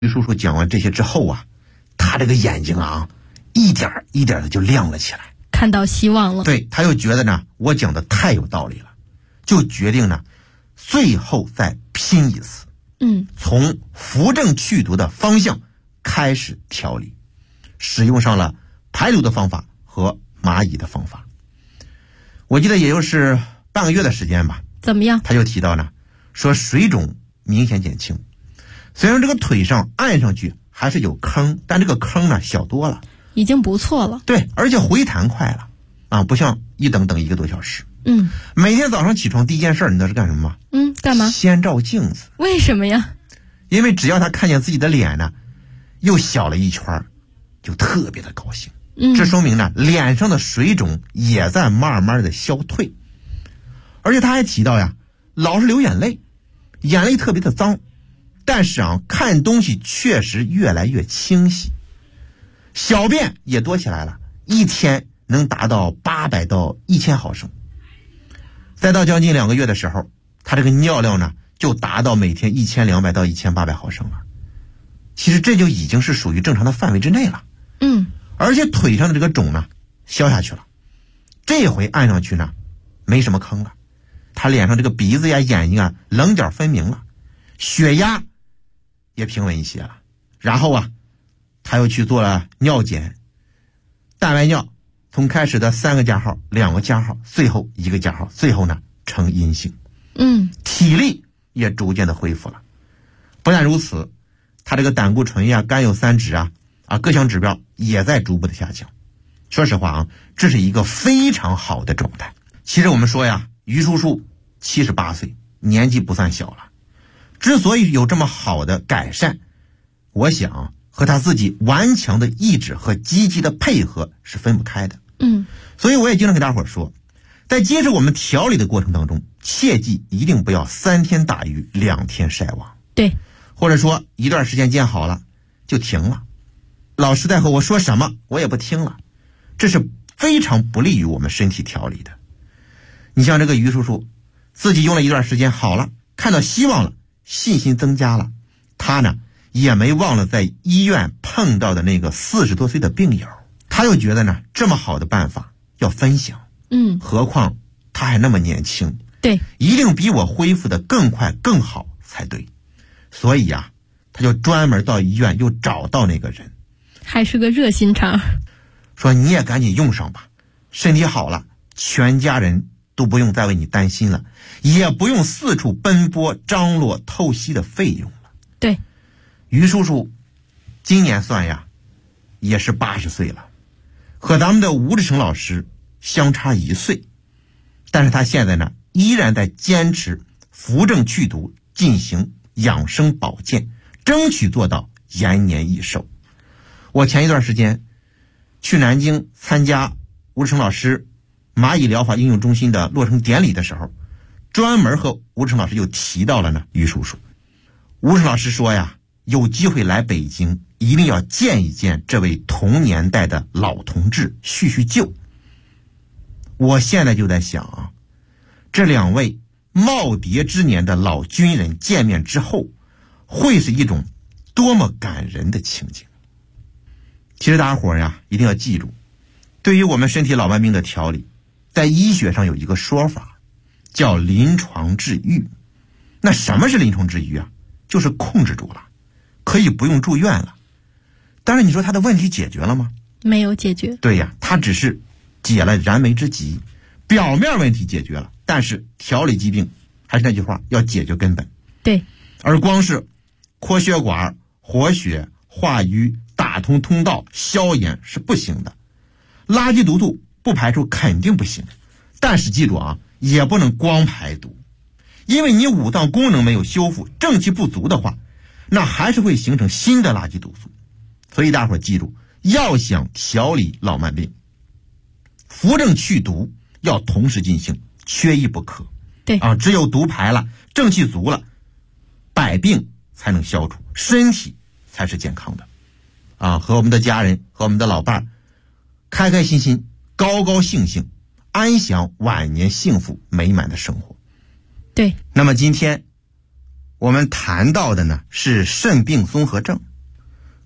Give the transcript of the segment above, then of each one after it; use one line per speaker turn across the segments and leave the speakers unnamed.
于叔叔讲完这些之后啊，他这个眼睛啊，一点一点的就亮了起来，
看到希望了。
对，他又觉得呢，我讲的太有道理了，就决定呢，最后再拼一次。从扶正祛毒的方向开始调理，使用上了排毒的方法和蚂蚁的方法。我记得也就是半个月的时间吧。
怎么样？
他就提到呢，说水肿明显减轻，虽然这个腿上按上去还是有坑，但这个坑呢小多了，
已经不错了。
对，而且回弹快了啊，不像一等1个多小时。每天早上起床第一件事你知道是干什么吗？
干嘛？
先照镜子。
为什么呀？
因为只要他看见自己的脸呢又小了一圈，就特别的高兴。这说明呢，脸上的水肿也在慢慢的消退。而且他还提到呀，老是流眼泪，眼泪特别的脏，但是啊，看东西确实越来越清晰，小便也多起来了，一天能达到800到1000毫升。再到将近2个月的时候，他这个尿量呢就达到每天1200到1800毫升了。其实这就已经是属于正常的范围之内了。而且腿上的这个肿呢消下去了，这回按上去呢没什么坑了，他脸上这个鼻子呀眼睛啊棱角分明了，血压也平稳一些了。然后啊他又去做了尿检，蛋白尿从开始的3个加号2个加号最后1个加号，最后呢呈阴性。体力也逐渐的恢复了。不但如此，他这个胆固醇呀甘油三酯啊各项指标也在逐步的下降。说实话啊，这是一个非常好的状态。其实我们说呀，于叔叔78岁，年纪不算小了。之所以有这么好的改善，我想和他自己顽强的意志和积极的配合是分不开的。所以我也经常给大伙说，在接受我们调理的过程当中，切记一定不要3天打鱼2天晒网。
对，
或者说一段时间见好了就停了，老师在和我说什么我也不听了，这是非常不利于我们身体调理的。你像这个于叔叔自己用了一段时间好了，看到希望了，信心增加了，他呢也没忘了在医院碰到的那个40多岁的病友，他又觉得呢这么好的办法要分享。何况他还那么年轻，
对，
一定比我恢复的更快更好才对。所以啊，他就专门到医院又找到那个人，
还是个热心肠，
说你也赶紧用上吧，身体好了，全家人都不用再为你担心了，也不用四处奔波张罗透析的费用了。
对，
于叔叔今年算呀也是80岁了，和咱们的吴志成老师相差1岁，但是他现在呢依然在坚持扶正祛毒，进行养生保健，争取做到延年益寿。我前一段时间去南京参加吴志成老师蚂蚁疗法应用中心的落成典礼的时候，专门和吴志成老师又提到了呢于叔叔。吴志成老师说呀，有机会来北京一定要见一见这位同年代的老同志，叙叙旧。我现在就在想啊，这2位耄耋之年的老军人见面之后，会是一种多么感人的情景。其实大家伙呀一定要记住，对于我们身体老慢病的调理，在医学上有一个说法叫临床治愈。那什么是临床治愈啊？就是控制住了，可以不用住院了。当然你说他的问题解决了吗？
没有解决。
对呀，他只是解了燃眉之急，表面问题解决了，但是调理疾病还是那句话，要解决根本。
对，
而光是扩血管、活血、化瘀、打通通道、消炎是不行的。垃圾毒素不排除肯定不行，但是记住啊，也不能光排毒，因为你五脏功能没有修复，正气不足的话，那还是会形成新的垃圾毒素。所以大伙记住，要想调理老慢病，扶正祛毒要同时进行，缺一不可。
对
啊，只有毒排了，正气足了，百病才能消除，身体才是健康的。啊，和我们的家人和我们的老伴开开心心、高高兴兴，安享晚年幸福美满的生活。
对，
那么今天我们谈到的呢是肾病综合症。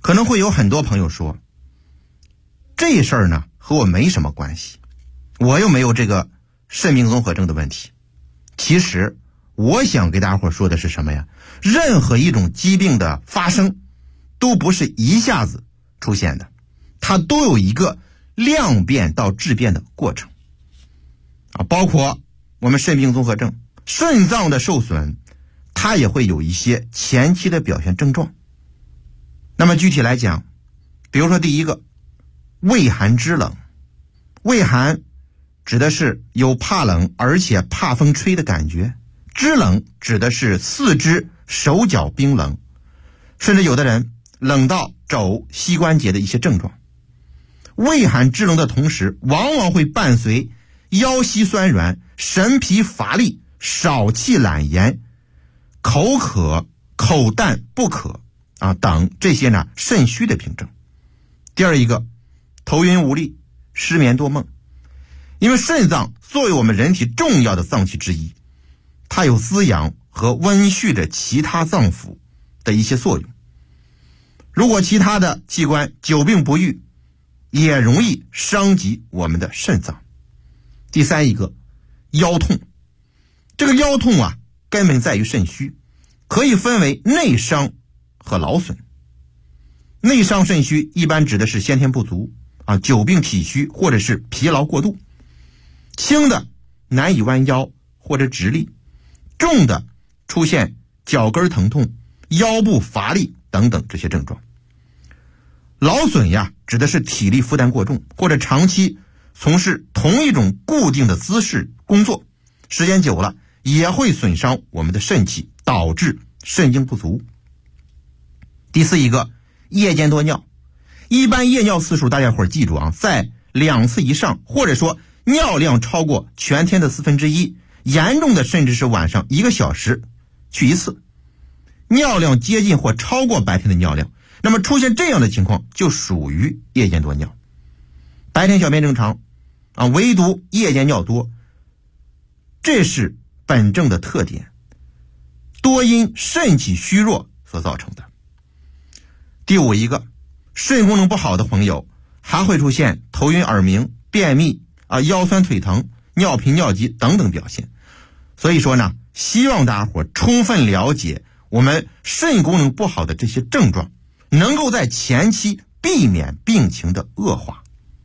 可能会有很多朋友说，这事儿呢和我没什么关系，我又没有这个肾病综合症的问题。其实我想给大家伙说的是什么呀？任何一种疾病的发生都不是一下子出现的，它都有一个量变到质变的过程包括我们肾病综合症，肾脏的受损它也会有一些前期的表现症状。那么具体来讲，比如说第一个，畏寒肢冷。畏寒指的是有怕冷而且怕风吹的感觉，肢冷指的是四肢手脚冰冷，甚至有的人冷到肘膝关节的一些症状。畏寒肢冷的同时，往往会伴随腰膝酸软、神疲乏力、少气懒言、口渴、口淡不渴等这些呢肾虚的病症。第二一个，头晕无力、失眠多梦。因为肾脏作为我们人体重要的脏器之一，它有滋养和温煦着其他脏腑的一些作用。如果其他的器官久病不愈，也容易伤及我们的肾脏。第三一个，腰痛。这个腰痛根本在于肾虚，可以分为内伤和劳损。内伤肾虚一般指的是先天不足久病体虚或者是疲劳过度，轻的难以弯腰或者直立，重的出现脚跟疼痛、腰部乏力等等这些症状。劳损指的是体力负担过重，或者长期从事同一种固定的姿势工作，时间久了也会损伤我们的肾气，导致肾精不足。第四一个，夜间多尿。一般夜尿次数大家伙记住在2次以上，或者说尿量超过全天的1/4，严重的甚至是晚上1个小时去1次，尿量接近或超过白天的尿量，那么出现这样的情况就属于夜间多尿。白天小便正常唯独夜间尿多，这是本症的特点，多因肾气虚弱所造成的。第五一个，肾功能不好的朋友还会出现头晕耳鸣、便秘腰酸腿疼、尿频尿急等等表现。所以说呢，希望大家伙充分了解我们肾功能不好的这些症状，能够在前期避免病情的恶化。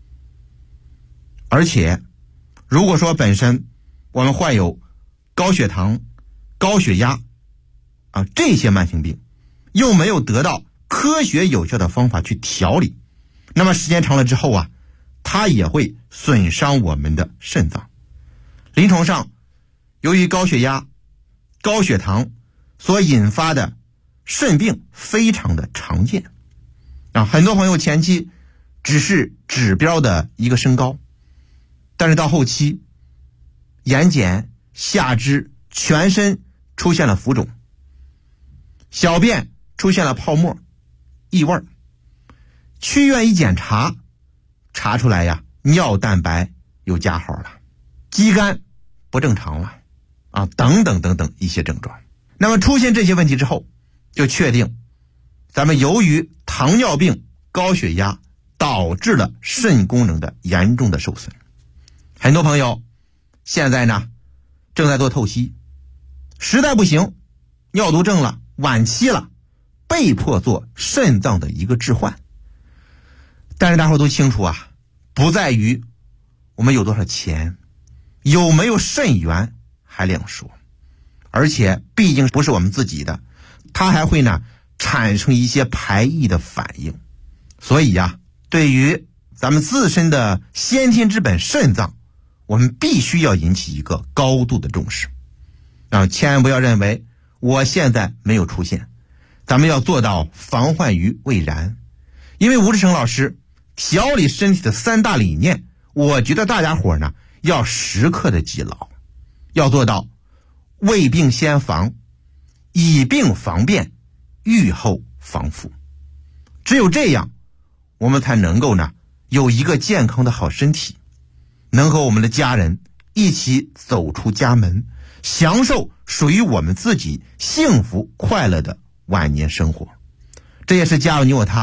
而且如果说本身我们患有高血糖、高血压这些慢性病，又没有得到科学有效的方法去调理，那么时间长了之后它也会损伤我们的肾脏。临床上，由于高血压、高血糖所引发的肾病非常的常见很多朋友前期只是指标的一个升高，但是到后期眼睑、下肢、全身出现了浮肿，小便出现了泡沫、异味，去医院一检查，查出来尿蛋白有加号了，肌酐不正常了等等等等一些症状。那么出现这些问题之后，就确定咱们由于糖尿病、高血压导致了肾功能的严重的受损。很多朋友现在呢正在做透析，实在不行，尿毒症了，晚期了，被迫做肾脏的一个置换。但是大伙都清楚不在于我们有多少钱，有没有肾源还两说，而且毕竟不是我们自己的，它还会呢产生一些排异的反应。所以对于咱们自身的先天之本肾脏，我们必须要引起一个高度的重视千万不要认为我现在没有出现，咱们要做到防患于未然。因为吴志成老师调理身体的3大理念，我觉得大家伙呢要时刻的记牢，要做到未病先防，以病防变，预后防复。只有这样，我们才能够呢有一个健康的好身体，能和我们的家人一起走出家门，享受属于我们自己幸福快乐的晚年生活。这也是家有你我他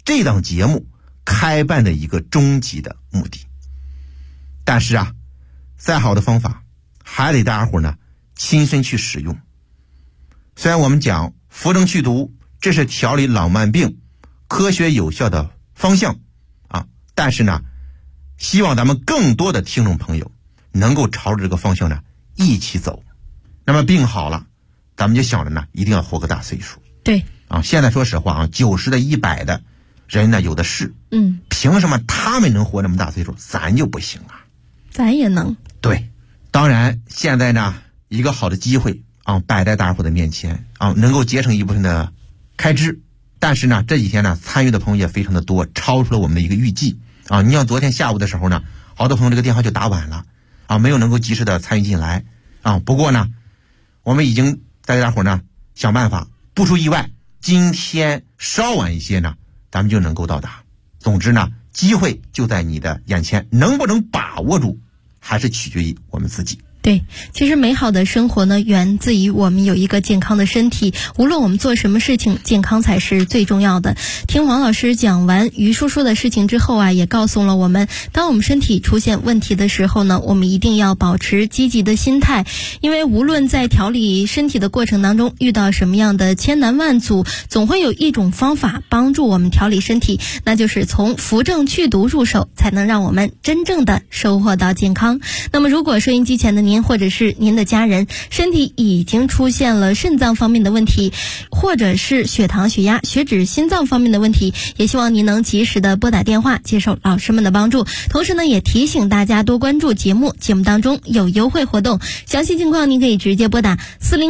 这档节目开办的一个终极的目的。但是啊，再好的方法还得大家伙呢亲身去使用。虽然我们讲扶正祛毒，这是调理老慢病科学有效的方向啊，但是呢，希望咱们更多的听众朋友能够朝着这个方向呢一起走。那么病好了，咱们就想着呢一定要活个大岁数。
对
啊，现在说实话啊，90的100的人呢有的是，凭什么他们能活那么大岁数，咱就不行啊？
咱也能。
对，当然现在呢一个好的机会啊摆在大家伙的面前啊，能够节省一部分的开支。但是呢这几天呢参与的朋友也非常的多，超出了我们的一个预计啊。你像昨天下午的时候呢，好多朋友这个电话就打晚了啊，没有能够及时的参与进来啊。不过呢，我们已经带大伙呢想办法，不出意外，今天稍晚一些呢，咱们就能够到达。总之呢，机会就在你的眼前，能不能把握住，还是取决于我们自己。
对，其实美好的生活呢，源自于我们有一个健康的身体。无论我们做什么事情，健康才是最重要的。听王老师讲完于叔叔的事情之后啊，也告诉了我们，当我们身体出现问题的时候呢，我们一定要保持积极的心态。因为无论在调理身体的过程当中遇到什么样的千难万阻，总会有一种方法帮助我们调理身体，那就是从扶正祛毒入手，才能让我们真正的收获到健康。那么如果收音机前的您或者是您的家人身体已经出现了肾脏方面的问题，或者是血糖、血压、血脂、心脏方面的问题，也希望您能及时的拨打电话接受老师们的帮助。同时呢，也提醒大家多关注节目当中有优惠活动，详细情况您可以直接拨打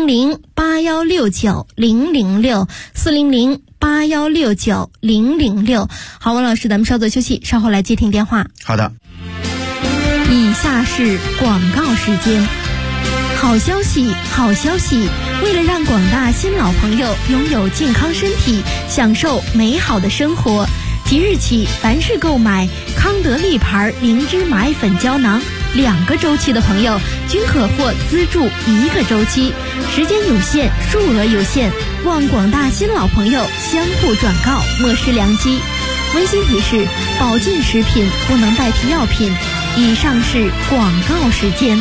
400-8169-006 400-8169-006。好，王老师，咱们稍作休息，稍后来接听电话。
好的。
以下是广告时间。好消息，好消息！为了让广大新老朋友拥有健康身体，享受美好的生活，即日起，凡是购买康德利牌灵芝麻粉胶囊2个周期的朋友，均可获资助1个周期，时间有限，数额有限，望广大新老朋友相互转告，莫失良机。温馨提示：保健食品不能代替药品。以上是广告时间。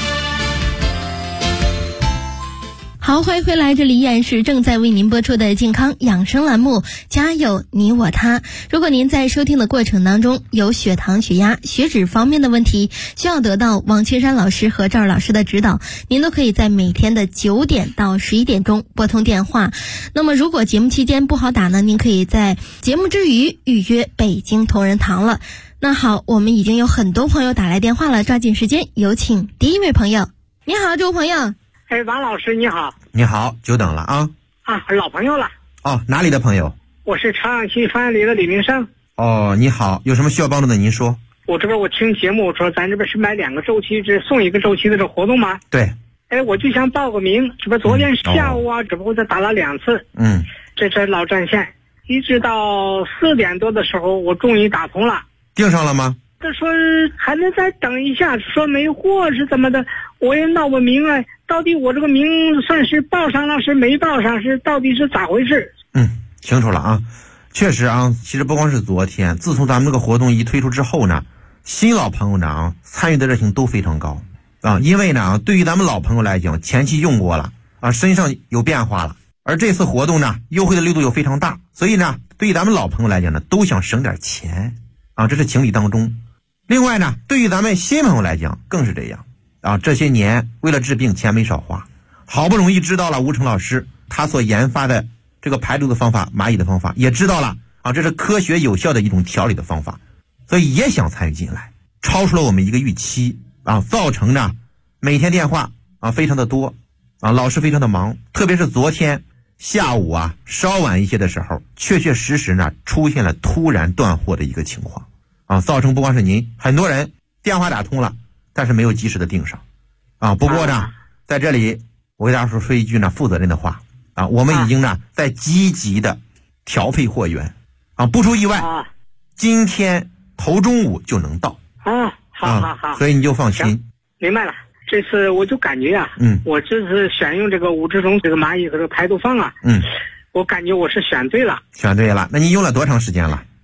好，欢迎回来，这里依然是正在为您播出的健康养生栏目，家有你我他。如果您在收听的过程当中有血糖、血压、血脂方面的问题，需要得到王青山老师和赵老师的指导，您都可以在每天的9点到11点钟拨通电话。那么如果节目期间不好打呢，您可以在节目之余预约北京同仁堂了。那好，我们已经有很多朋友打来电话了，抓紧时间，有请第一位朋友。你好，这位朋友。
王老师你好。
你好，久等了啊。
老朋友了。
哦，哪里的朋友？
我是朝阳区方里的李明生。
哦，你好，有什么需要帮助的您说。
我这边我听节目说咱这边是买2个周期这送1个周期的这活动吗？
对。
我就想报个名，这不昨天下午啊，只不过再打了2次。这老占线，一直到4点多的时候，我终于打通了。
订上了吗？
他说还能再等一下，说没货是怎么的，我也闹不明白，到底我这个名算是报上了是没报上，是到底是咋回事？
清楚了啊。确实啊，其实不光是昨天，自从咱们这个活动一推出之后呢，新老朋友呢参与的热情都非常高啊。因为呢对于咱们老朋友来讲，前期用过了啊，身上有变化了，而这次活动呢优惠的力度又非常大，所以呢对于咱们老朋友来讲呢，都想省点钱啊，这是情理当中。另外呢，对于咱们新朋友来讲更是这样啊。这些年为了治病钱没少花，好不容易知道了吴成老师他所研发的这个排毒的方法、蚂蚁的方法，也知道了啊，这是科学有效的一种调理的方法，所以也想参与进来，超出了我们一个预期啊，造成呢每天电话啊非常的多啊，老师非常的忙，特别是昨天下午啊稍晚一些的时候，确确实实呢出现了突然断货的一个情况啊，造成不光是您，很多人电话打通了，但是没有及时的订上啊。不过呢，在这里我给大家说一句呢负责任的话啊，我们已经呢在积极的调配货源啊，不出意外，今天头中午就能到好，所以你就放心。
明白了。这次我就感觉我这次选用这个5支中这个蚂蚁和这个排毒方我感觉我是选对了。
那你用了多长时间了？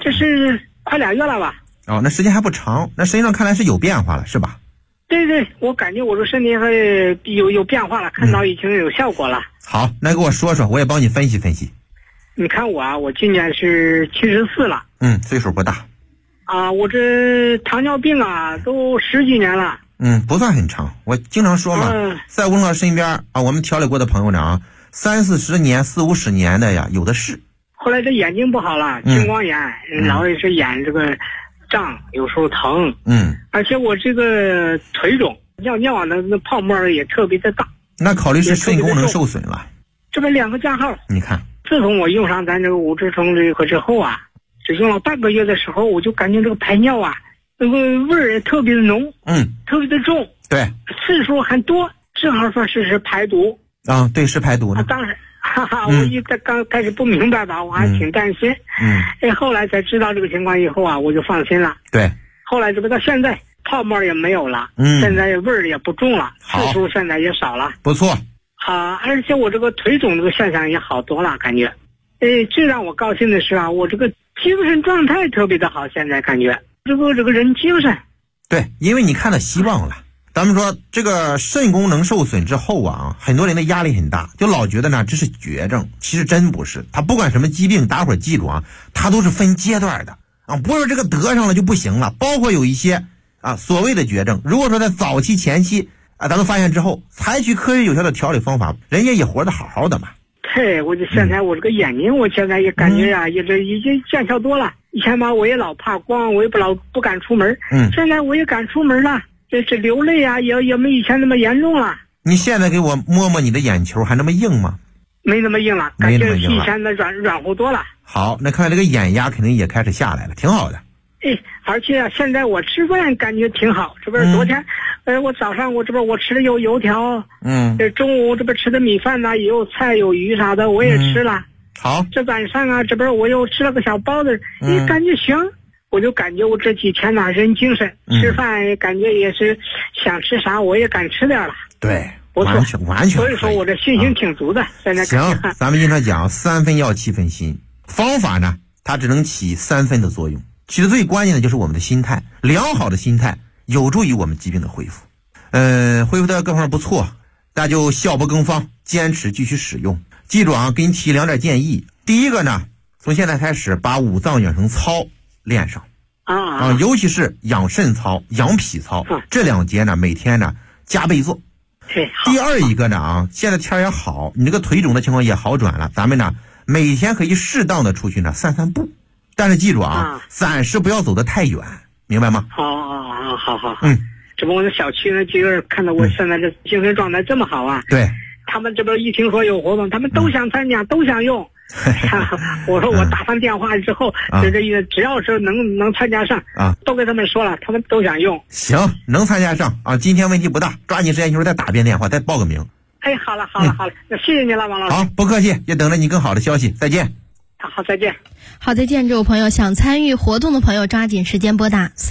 这是快2月了吧？
哦，那时间还不长，那实际上看来是有变化了，是吧？
对对，我感觉我这身体还有变化了，看到已经有效果了。
好，那给我说说，我也帮你分析分析。
你看我啊，我今年是74了。
岁数不大。
啊，我这糖尿病啊，都10几年了。
不算很长。我经常说嘛，在吴老师身边啊，我们调理过的朋友呢啊，30、40年、40、50年的呀，有的是。
后来这眼睛不好了，青光眼，老也是眼这个胀，有时候疼。而且我这个腿肿，尿那泡沫也特别的大。那
考虑是肾功能受损了。
这边2个加号。
你看，
自从我用上咱这个5支冲这个之后啊，只用了半个月的时候，我就感觉这个排尿啊，那个味儿也特别的浓，特别的重，
对，
次数很多，正好说是排毒
啊，对，是排毒呢。
当时，我刚开始不明白吧，我还挺担心，后来才知道这个情况以后啊，我就放心了。
对，
后来这个到现在泡沫也没有了，现在味儿也不重了，次数现在也少了，
不错。
而且我这个腿肿这个现象也好多了，感觉，最让我高兴的是啊，我这个精神状态特别的好，现在感觉这个人精神。
对，因为你看到希望了。咱们说这个肾功能受损之后啊，很多人的压力很大，就老觉得呢这是绝症，其实真不是。他不管什么疾病，大伙儿记住啊，它都是分阶段的啊，不是这个得上了就不行了。包括有一些啊所谓的绝症，如果说在早期前期啊，咱们发现之后，采取科学有效的调理方法，人家也活得好好的嘛。
对，我就现在我这个眼睛，我现在也感觉呀，也已经见效多了。以前吧，我也老怕光，我也不敢出门。现在我也敢出门了，这流泪啊，也没以前那么严重了。
你现在给我摸摸你的眼球，还那么硬吗？
没那么硬了，感觉比以前的软乎多了。
好，那看来这个眼压肯定也开始下来了，挺好的。
而且啊，现在我吃饭感觉挺好。这不是昨天，我早上我吃的有油条，中午这不吃的米饭呐，也有菜有鱼啥的，我也吃了。
好，
这晚上啊，这边我又吃了个小包子，感觉行。我就感觉我这几天呐，人精神，吃饭感觉也是想吃啥我也敢吃点了。
对，
不错，
完全。
所以说我这信心挺足的。现在
行，咱们经常讲3分药7分心，方法呢，它只能起3分的作用。其实最关键的就是我们的心态，良好的心态有助于我们疾病的恢复。恢复的各方面不错，大家就效不更方，坚持继续使用。记住啊，给你提2点建议。第一个呢，从现在开始把五脏养生操练上尤其是养肾操、养脾操这2节呢，每天呢加倍做。第二一个呢现在天也好，你这个腿肿的情况也好转了，咱们呢每天可以适当的出去呢散散步。但是记住暂时不要走得太远，明白吗？
好。这不我们小区那几个人看到我现在这精神状态这么好啊，
对，
他们这边一听说有活动，他们都想参加，都想用。我说我打上电话之后，只要是能参加上都跟他们说了，他们都想用。
行，能参加上今天问题不大，抓紧时间一会儿再打遍电话，再报个名。
好了，那谢谢你了，王老师。
好，不客气，也等着你更好的消息，再见。
好，再见。
好，再见，这位朋友，想参与活动的朋友抓紧时间拨打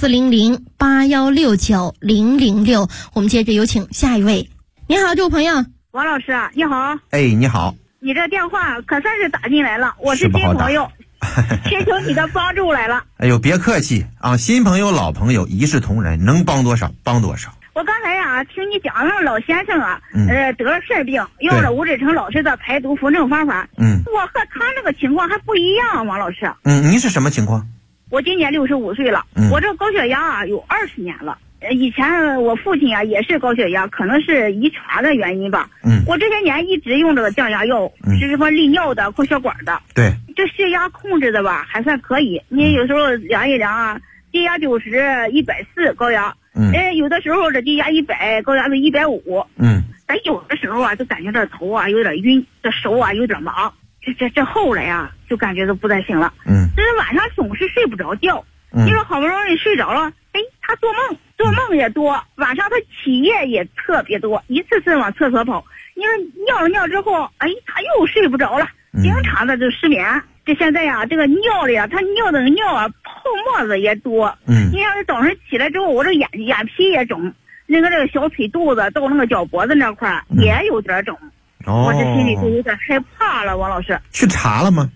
400-8169-006。我们接着有请下一位。你好，这位朋友。
王老师，你好。
你好。
你这电话可算是打进来了，我是新朋友，寻求你的帮助来了。
哎呦，别客气啊，新朋友老朋友一视同仁，能帮多少帮多少。
我刚才听你讲了老先生得了肾病，用了吴志成老师的排毒扶正方法。我和他那个情况还不一样，王老师。
您是什么情况？
我今年65岁了，我这高血压有20年了。以前我父亲也是高血压，可能是遗传的原因吧。我这些年一直用这个降压药，就是说利尿的、扩血管的。
对，
这血压控制的吧还算可以。你有时候量一量低压90、140高压。有的时候这低压100，高压是150。但有的时候就感觉这头有点晕，这手有点麻。这后来就感觉都不太行了。这是晚上总是睡不着觉。你说好不容易睡着了，他做梦也多，晚上他起夜也特别多，一次次往厕所跑。因为尿了尿之后，他又睡不着了，经常的就失眠。这现在这个尿里他尿的尿泡沫子也多。你要是早上起来之后，我这眼皮也肿，这个小腿肚子到那个脚脖子那块也有点肿。我这心里就有点害怕了，王老师。
去查了吗？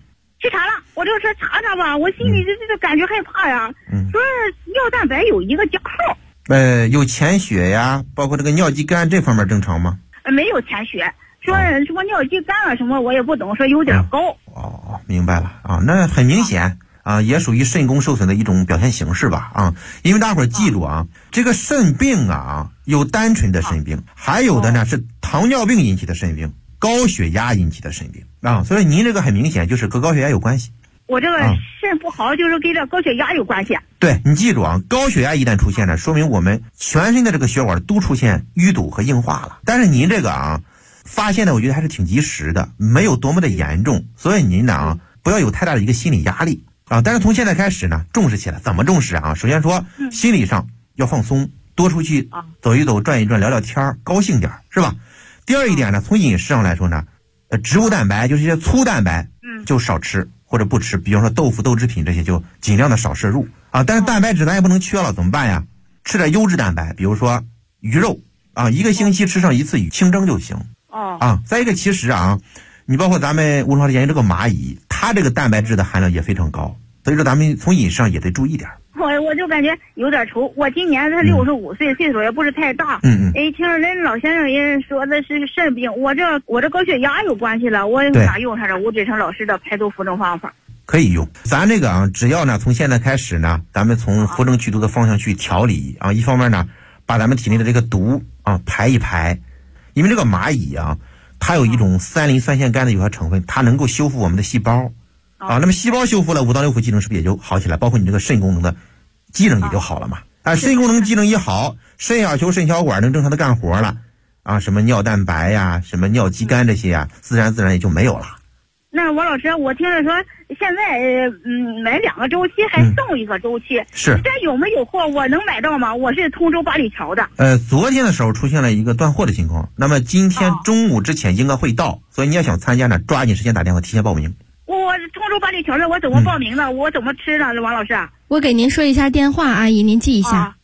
去查了，我就说查查吧，我心里这感觉害怕呀。说尿蛋白有一个加号。
有潜血呀，包括这个尿肌酐这方面正常吗？
没有潜血，说什么尿肌酐了什么我也不懂，说有点高。
明白了啊，那很明显啊，也属于肾功受损的一种表现形式吧啊。因为大伙儿记住啊，这个肾病啊有单纯的肾病，还有的呢是糖尿病引起的肾病，高血压引起的肾病啊。所以您这个很明显就是和高血压有关系。
我这个肾不好，就是跟这高血压有关系。
对，你记住啊，高血压一旦出现呢，说明我们全身的这个血管都出现淤堵和硬化了。但是您这个啊，发现的我觉得还是挺及时的，没有多么的严重，所以您呢不要有太大的一个心理压力啊。但是从现在开始呢，重视起来。怎么重视啊？首先说心理上要放松，多出去走一走、转一转、聊聊天，高兴点，是吧？第二一点呢，从饮食上来说呢，植物蛋白就是一些粗蛋白，就少吃。或者不吃，比方说豆腐、豆制品这些就尽量的少摄入啊。但是蛋白质咱也不能缺了，怎么办呀？吃点优质蛋白，比如说鱼肉啊，一个星期吃上一次鱼，清蒸就行。再一个，其实啊，你包括咱们吴老师研究这个蚂蚁，它这个蛋白质的含量也非常高，所以说咱们从饮食上也得注意点。
我就感觉有点愁，我今年才65岁，岁数也不是太大。听人老先生也说的是肾病，我这高血压有关系了，我咋用上这吴志成老师的排毒扶正方法？
可以用，咱这个啊，只要呢从现在开始呢，咱们从扶正祛毒的方向去调理啊，一方面呢把咱们体内的这个毒啊排一排，因为这个蚂蚁啊，它有一种3磷酸腺苷的有效成分，它能够修复我们的细胞啊，那么细胞修复了，5脏6腑机能是不是也就好起来？包括你这个肾功能的机能也就好了嘛。肾功能机能一好，肾小球、肾小管能正常的干活了啊，什么尿蛋白呀、什么尿肌酐这些啊，自然也就没有了。
那王老师，我听着说现在买2个周期还送1个周期，
是
这有没有货？我能买到吗？我是通州八里桥的。
昨天的时候出现了一个断货的情况，那么今天中午之前应该会到，所以你要想参加呢，抓紧时间打电话提前报名。
我通州八里桥的，我怎么报名呢？我怎么吃呢？王老师，
我给您说一下电话，阿姨您记一下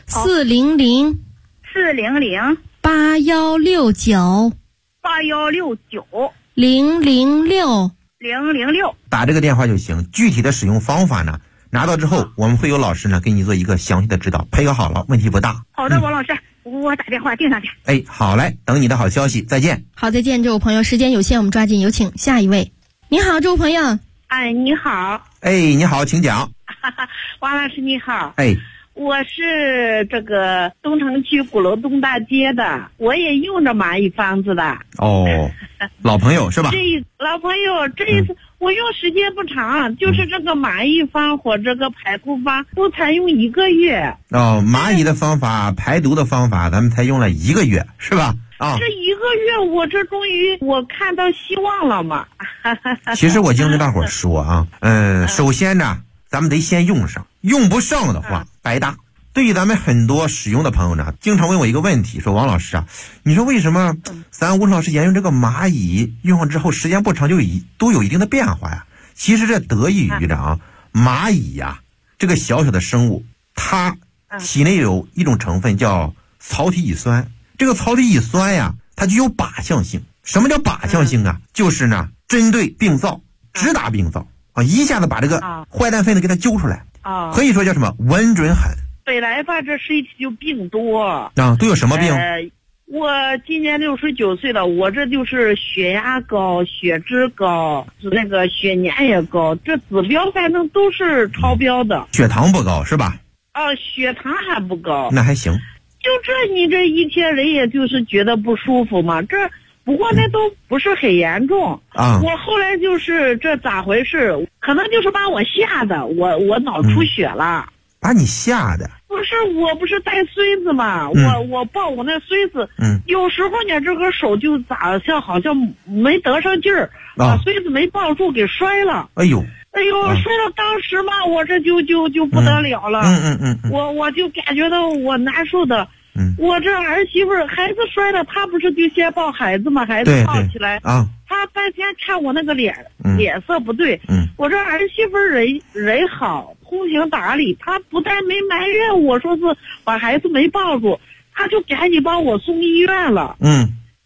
：400 8169 006
006，
打这个电话就行。具体的使用方法呢，拿到之后我们会有老师呢给你做一个详细的指导，配合好了问题不大。
好的，王老师，我打电话订上去。
好嘞，等你的好消息，再见。
好，再见，这位朋友，时间有限，我们抓紧有请下一位。你好，这位朋友。
你好。
你好，请讲。
王老师你好。
我是这个东城区鼓楼东大街的，我也用着蚂蚁方子的。
哦，老朋友是吧？
老朋友，这一次我用时间不长，就是这个蚂蚁方或这个排毒方都才用1个月。
哦，蚂蚁的方法、排毒的方法，咱们才用了1个月，是吧？啊，
这1个月我这终于我看到希望了嘛。
其实我经跟大伙说啊，首先呢，咱们得先用上，用不上的话白搭。对于咱们很多使用的朋友呢，经常问我一个问题，说王老师啊，你说为什么咱吴老师研究这个蚂蚁用上之后时间不长就都有一定的变化呀？其实这得益于着蚂蚁呀这个小小的生物，它体内有一种成分叫草体乙酸，这个草体乙酸呀，它具有靶向性。什么叫靶向性啊？就是呢，针对病灶，直达病灶啊，一下子把这个坏蛋分子给它揪出来啊，可以说叫什么稳准狠。
本来吧，这身体就病多
啊，都有什么病？
我今年69岁了，我这就是血压高、血脂高，那个血粘也高，这指标反正都是超标的。
血糖不高是吧？
血糖还不高，
那还行。
就这你这一天人也就是觉得不舒服嘛，这不过那都不是很严重啊。我后来就是这咋回事？可能就是把我吓的，我脑出血了。
把你吓的？
不是，我不是带孙子嘛，我抱我那孙子，有时候呢这个手就好像没得上劲儿，把孙子没抱住给摔了。哎呦，摔了，当时嘛我这就不得了了。我就感觉到我难受的。我这儿媳妇孩子摔了，她不是就先抱孩子嘛，孩子抱起来啊，她半天看我那个脸色不对。我这儿媳妇人好，通情达理，她不但没埋怨我说是把孩子没抱住，她就赶紧把我送医院了。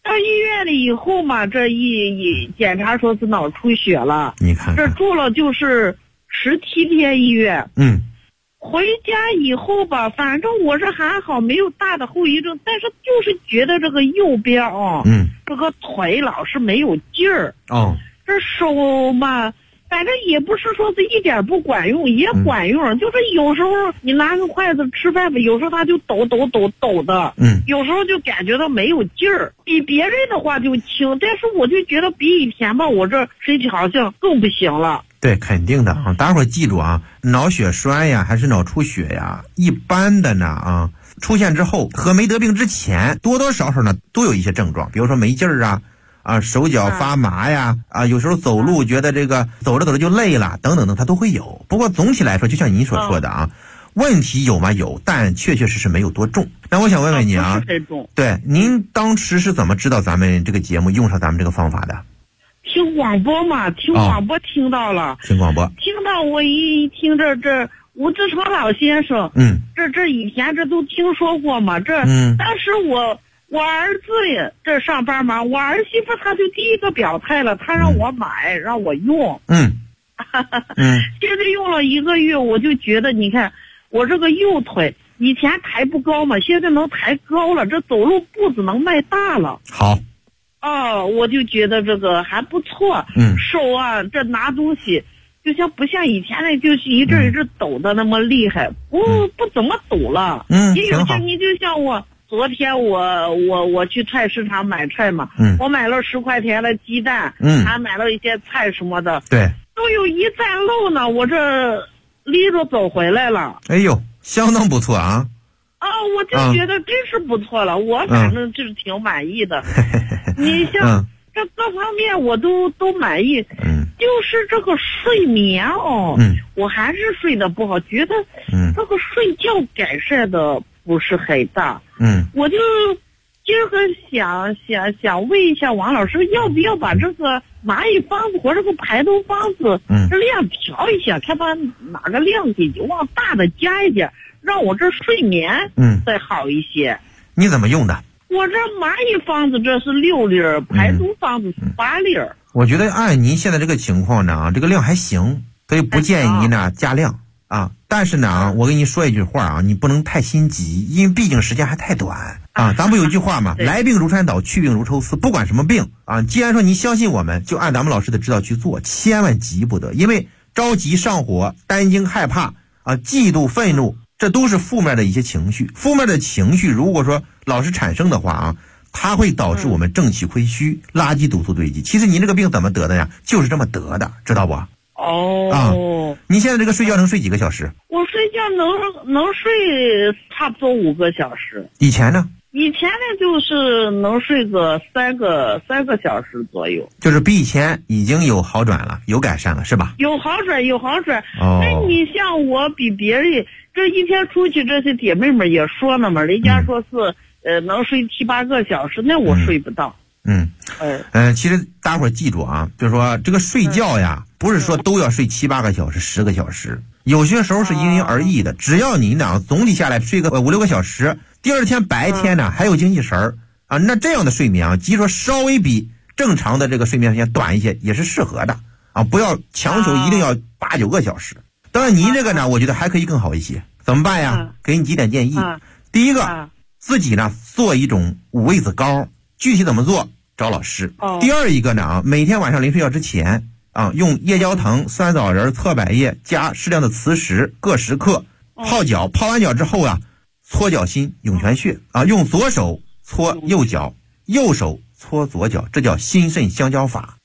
到医院里以后嘛，这一检查说是脑出血了，
你看
这住了就是17天医院。回家以后吧，反正我是还好，没有大的后遗症，但是就是觉得这个右边这个腿老是没有劲儿。这手嘛，反正也不是说是一点不管用，也管用，就是有时候你拿个筷子吃饭吧，有时候它就抖的。有时候就感觉到没有劲儿，比别人的话就轻，但是我就觉得比以前吧，我这身体好像更不行了。
对，肯定的啊！大伙儿记住啊，脑血栓呀，还是脑出血呀，一般的呢出现之后和没得病之前多多少少呢都有一些症状，比如说没劲儿手脚发麻呀，有时候走路觉得这个走着就累了，等等的，它都会有。不过总体来说，就像您所说的问题有吗？有，但确实没有多重。那我想问问你对，您当时是怎么知道咱们这个节目用上咱们这个方法的？
听广播嘛，听广播听到了，
听广播，
听到我一听这吴志成老先生，这以前这都听说过嘛，当时我儿子这上班嘛，我儿媳妇她就第一个表态了，她让我买，让我用，现在用了1个月，我就觉得你看我这个右腿以前抬不高嘛，现在能抬高了，这走路步子能迈大了。
好。
我就觉得这个还不错。手这拿东西就像不像以前那就是一阵抖的那么厉害，不怎么抖了。也有些你就像我昨天我去菜市场买菜嘛，我买了10块钱的鸡蛋，还买了一些菜什么的，
对，
都有一站路呢，我这拎着走回来了。
哎呦，相当不错啊！
我就觉得真是不错了，我反正就是挺满意的。你像这各方面我都满意，就是这个睡眠我还是睡得不好，觉得这个睡觉改善的不是很大。我就今儿个想问一下王老师，要不要把这个蚂蚁方子或者这个排毒方子这量调一下，看把哪个量给往大的加一点，让我这睡眠再好一些。
你怎么用的？
我这蚂蚁方子这是6粒，排毒方子是8粒。
我觉得按您现在这个情况呢，这个量还行，所以不建议您呢加量但是呢，我跟你说一句话你不能太心急，因为毕竟时间还太短咱不有句话嘛，来病如山倒，去病如抽丝，不管什么病既然说你相信我们，就按咱们老师的指导去做，千万急不得，因为着急上火、担惊害怕嫉妒、愤怒，这都是负面的一些情绪。负面的情绪如果说老是产生的话它会导致我们正气亏虚，垃圾毒素堆积。其实您这个病怎么得的呀？就是这么得的，知道不？你现在这个睡觉能睡几个小时？
我睡觉能睡差不多5个小时。
以前呢？
以前呢就是能睡个3个小时左右。
就是比以前已经有好转了，有改善了，是吧？
有好转。那你像我比别人这一天出去，这些姐妹们也说了嘛，人家说是能睡7、8个小时，那我睡不到。
其实大伙儿记住就是说这个睡觉呀，不是说都要睡7、8个小时、10个小时，有些时候是因人而异的。只要你呢总体下来睡个5、6个小时，第二天白天呢还有精气神儿那这样的睡眠即使说稍微比正常的这个睡眠时间短一些也是适合的不要强求一定要8、9个小时。当然您这个呢我觉得还可以更好一些。怎么办呀？给你几点建议。第一个，自己呢做一种5味子膏，具体怎么做找老师。第二一个呢每天晚上临睡觉之前用夜交藤、酸枣仁、侧柏叶加适量的磁石各10克泡脚，泡完脚之后搓脚心、涌泉穴用左手搓右脚，右手搓左脚，这叫心肾相交法。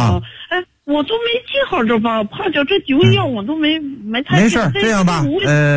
我都没记好这方泡脚这9样我都没太
没事，这样吧